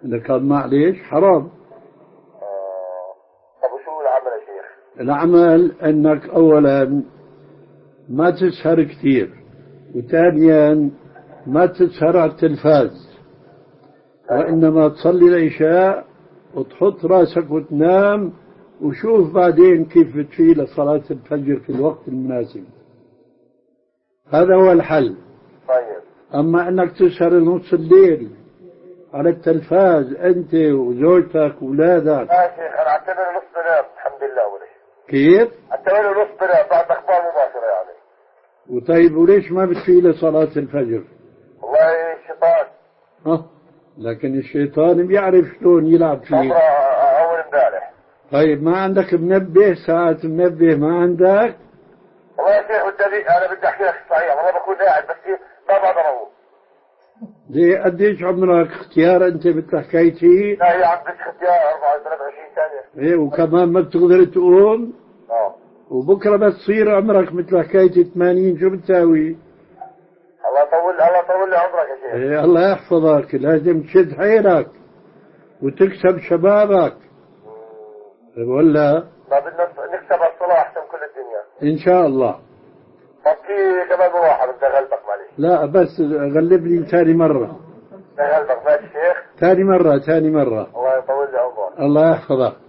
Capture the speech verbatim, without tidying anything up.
إذا كان معليش حرام. آه. طب وشو العمل يا شيخ؟ العمل أنك أولا ما تسهر كثير، وثانيا ما تسهر على التلفاز، وإنما تصلي العشاء وتحط راسك وتنام، وشوف بعدين كيف بتفيل صلاة الفجر في الوقت المناسب. هذا هو الحل. طيب. أما أنك تسهر نص الليل على التلفاز أنت وزوجتك وأولادك. لا يا شيخ، أنا أعتبر نص بنام الحمد لله. وليش؟ كيف؟ أعتبر نص بنام بعد أخبار مباشرة يعني. وطيب وليش ما بتفيل صلاة الفجر؟ والله الشيطان. ها؟ لكن الشيطان بيعرف شلون يلعب فيه. أول امبارح. طيب ما عندك منبه، ساعة منبه ما عندك؟ والله يا شيخ بدي أنا بدي أحكي لك صحيح، والله بكون قاعد بس ما بقدر أروح. دي قديش عمرك اختيار أنت مثل حكايتي؟ لا هي عندك اختيار أربعة وثلاثين سنة. إيه وكمان ما بتقدر تقوم؟ اه. وبكرة بس تصير عمرك مثل حكايتي ثمانين شو بتساوي؟ الله يطول الله يطول لي عمرك يا شيخ. إيه الله يحفظك، لازم تشد حيلك وتكسب شبابك. ولا؟ ما بدنا نكسب الصلاة أحسن كل الدنيا. إن شاء الله. طب في كمان واحد بدي أغلبك معلش. لا بس غلبني ثاني مرة. بدي أغلبك ماشي شيخ؟ ثاني مرة ثاني مرة. الله يطول لي عمرك. الله يحفظك.